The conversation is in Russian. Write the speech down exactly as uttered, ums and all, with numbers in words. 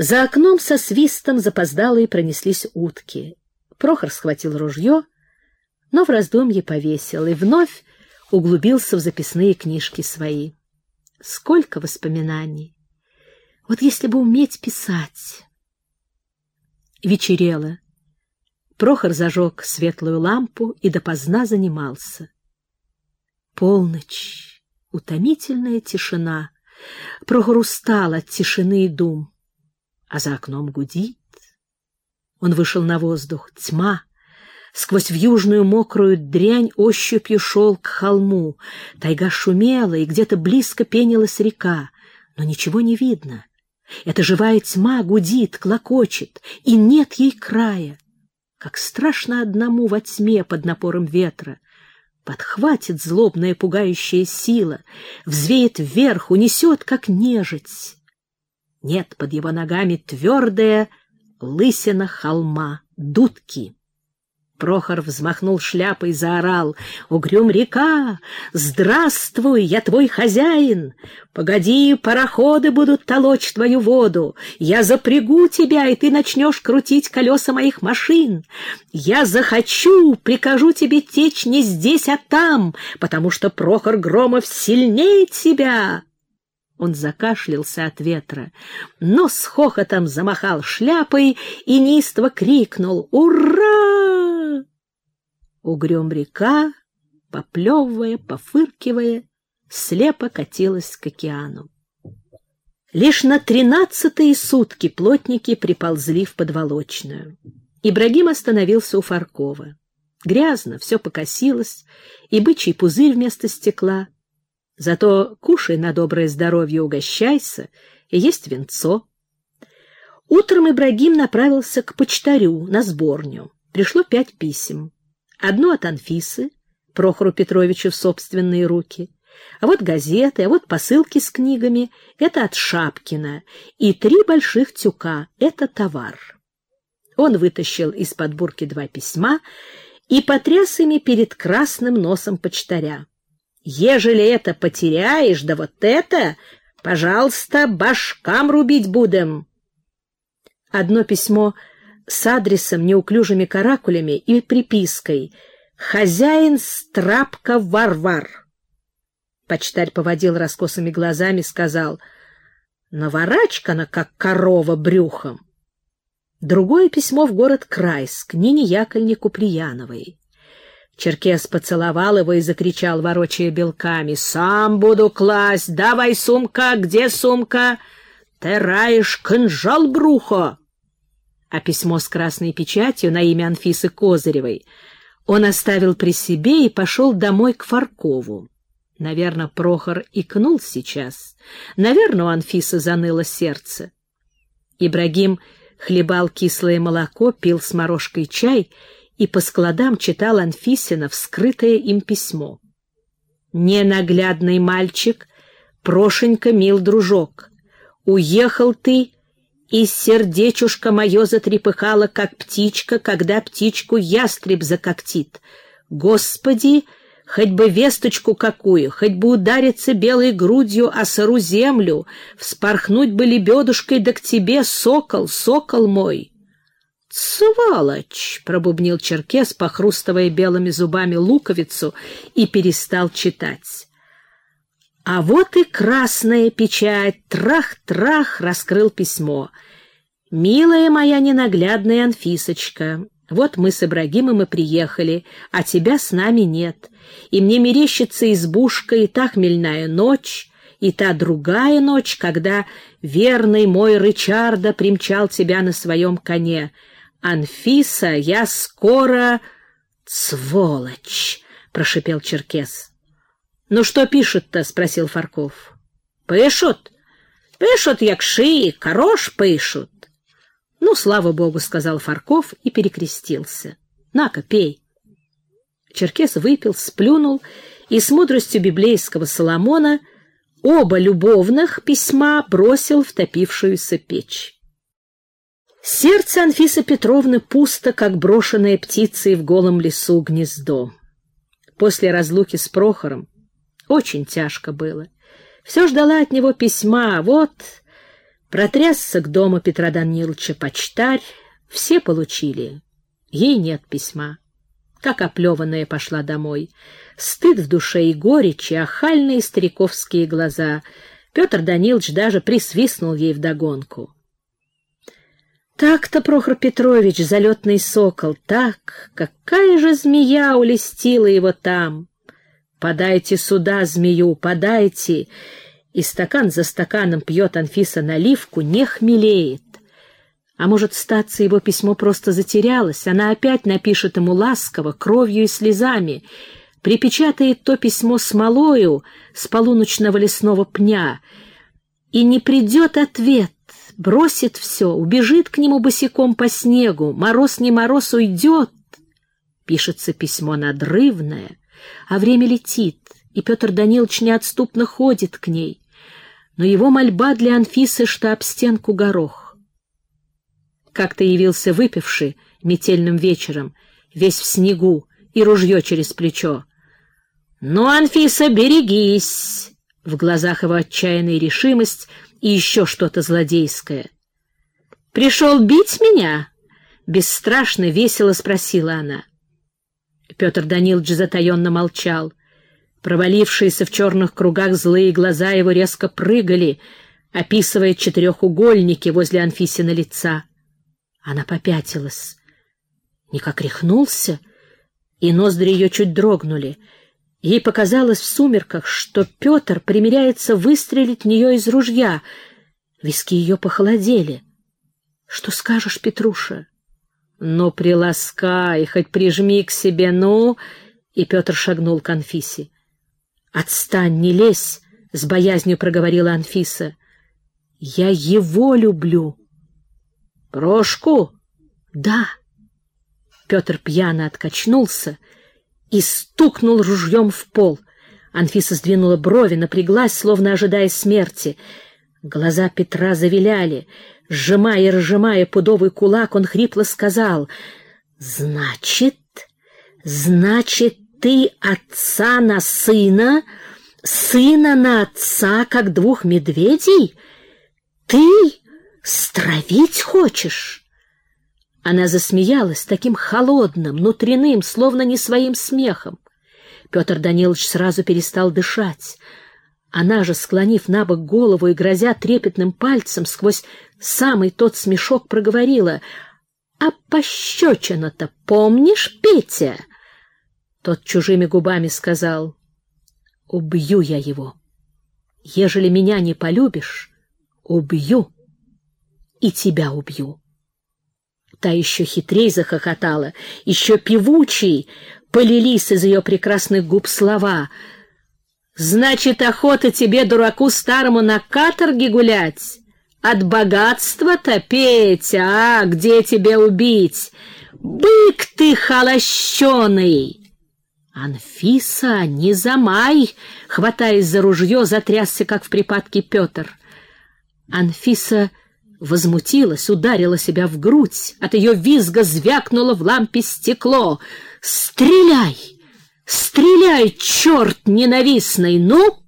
За окном со свистом запоздалые пронеслись утки. Прохор схватил ружье, но в раздумье повесил и вновь углубился в записные книжки свои. Сколько воспоминаний! Вот если бы уметь писать! Вечерело. Прохор зажег светлую лампу и допоздна занимался. Полночь, утомительная тишина. Прохор устал от тишины и дум, а за окном гудит. Он вышел на воздух. Тьма. Сквозь вьюжную мокрую дрянь ощупью шел к холму. Тайга шумела, и где-то близко пенилась река, но ничего не видно. Эта живая тьма гудит, клокочет, и нет ей края. Как страшно одному во тьме под напором ветра. Подхватит злобная пугающая сила, взвеет вверх, унесет, как нежить. Нет под его ногами твердая лысина холма, дудки. Прохор взмахнул шляпой и заорал: «Угрюм река! Здравствуй, я твой хозяин! Погоди, пароходы будут толочь твою воду! Я запрягу тебя, и ты начнешь крутить колеса моих машин! Я захочу, прикажу тебе течь не здесь, а там, потому что Прохор Громов сильнее тебя!» Он закашлялся от ветра, но с хохотом замахал шляпой и неистово крикнул: «Ура!» Угрюм река, поплевывая, пофыркивая, слепо катилась к океану. Лишь на тринадцатые сутки плотники приползли в подволочную. Ибрагим остановился у Фаркова. Грязно, все покосилось, и бычий пузырь вместо стекла. Зато кушай на доброе здоровье, угощайся, и есть винцо. Утром Ибрагим направился к почтарю на сборню. Пришло пять писем. Одно от Анфисы, Прохору Петровичу в собственные руки. А вот газеты, а вот посылки с книгами — это от Шапкина. И три больших тюка — это товар. Он вытащил из-под бурки два письма и потряс ими перед красным носом почтаря. «Ежели это потеряешь, да вот это, пожалуйста, башкам рубить будем». Одно письмо с адресом, неуклюжими каракулями и припиской: «Хозяин Страпка Варвар». Почтарь поводил раскосыми глазами, сказал: «Наворачкана, как корова, брюхом». Другое письмо в город Крайск, Нине Яковлевне Куприяновой. Черкес поцеловал его и закричал, ворочая белками: «Сам буду класть! Давай сумка! Где сумка? Ты раешь кинжал брухо!» А письмо с красной печатью на имя Анфисы Козыревой он оставил при себе и пошел домой к Фаркову. Наверное, Прохор икнул сейчас. Наверное, у Анфисы заныло сердце. Ибрагим хлебал кислое молоко, пил с морожкой чай и по складам читал Анфисина вскрытое им письмо. «Ненаглядный мальчик, Прошенька, мил дружок, уехал ты, и сердечушка мое затрепыхало, как птичка, когда птичку ястреб закоктит. Господи, хоть бы весточку какую, хоть бы удариться белой грудью о сыру землю, вспорхнуть бы лебедушкой, да к тебе, сокол, сокол мой». «Сволочь!» — пробубнил Черкес, похрустывая белыми зубами луковицу, и перестал читать. А вот и красная печать, трах-трах, раскрыл письмо. «Милая моя ненаглядная Анфисочка, вот мы с Ибрагимом и приехали, а тебя с нами нет. И мне мерещится избушка, и та хмельная ночь, и та другая ночь, когда верный мой Рычарда примчал тебя на своем коне. Анфиса, я скоро...» «Сволочь!» — прошипел Черкес. «Ну что пишут-то?» — спросил Фарков. «Пишут? Пишут, як шиї, хорош пишут». «Ну, слава богу», — сказал Фарков и перекрестился. «На-ка, пей». Черкес выпил, сплюнул и с мудростью библейского Соломона оба любовных письма бросил в топившуюся печь. Сердце Анфисы Петровны пусто, как брошенная птицей в голом лесу гнездо. После разлуки с Прохором очень тяжко было. Все ждала от него письма. Вот Протрясся к дому Петра Даниловича почтарь, все получили. Ей нет письма. Как оплеванная пошла домой. Стыд в душе и горечь, и охальные стариковские глаза. Петр Данилович даже присвистнул ей вдогонку. Так-то, Прохор Петрович, залетный сокол, так, какая же змея улестила его там. Подайте сюда змею, подайте. И стакан за стаканом пьет Анфиса наливку, не хмелеет. А может, статься, его письмо просто затерялось, она опять напишет ему ласково, кровью и слезами, припечатает то письмо смолою с полуночного лесного пня, и не придет ответ, бросит все, убежит к нему босиком по снегу, мороз не мороз уйдет. Пишется письмо надрывное, а время летит, и Петр Данилович неотступно ходит к ней, но его мольба для Анфисы, что об стенку горох. Как-то явился выпивший метельным вечером, весь в снегу, и ружье через плечо. «Ну, Анфиса, берегись!» В глазах его отчаянная решимость и еще что-то злодейское. «Пришел бить меня?» — бесстрашно, весело спросила она. Петр Данилович затаенно молчал. Провалившиеся в черных кругах злые глаза его резко прыгали, описывая четырехугольники возле Анфисина лица. Она попятилась. Никак рехнулся, и ноздри ее чуть дрогнули. Ей показалось в сумерках, что Петр примеряется выстрелить в нее из ружья. Виски ее похолодели. — Что скажешь, Петруша? — Ну, приласкай, хоть прижми к себе, ну... И Петр шагнул к Анфисе. — Отстань, не лезь, — с боязнью проговорила Анфиса. — Я его люблю. — Прошку? — Да. Петр пьяно откачнулся и стукнул ружьем в пол. Анфиса сдвинула брови, напряглась, словно ожидая смерти. Глаза Петра завиляли. Сжимая и разжимая пудовый кулак, он хрипло сказал: «Значит, значит, ты отца на сына, сына на отца, как двух медведей? Ты стравить хочешь?» Она засмеялась таким холодным, внутренним, словно не своим смехом. Петр Данилович сразу перестал дышать. Она же, склонив набок голову и грозя трепетным пальцем, сквозь самый тот смешок проговорила: «А пощечина-то помнишь, Петя?» Тот чужими губами сказал: «Убью я его. Ежели меня не полюбишь, убью. И тебя убью». Та еще хитрей захохотала, еще певучей полились из ее прекрасных губ слова. «Значит, охота тебе, дураку старому, на каторге гулять? От богатства-то, Петя, а где тебя убить? Бык ты холощеный!» «Анфиса, не замай!» — хватаясь за ружье, затрясся, как в припадке, Петр. Анфиса возмутилась, ударила себя в грудь, от ее визга звякнуло в лампе стекло. «Стреляй! Стреляй, черт ненавистный! Ну!»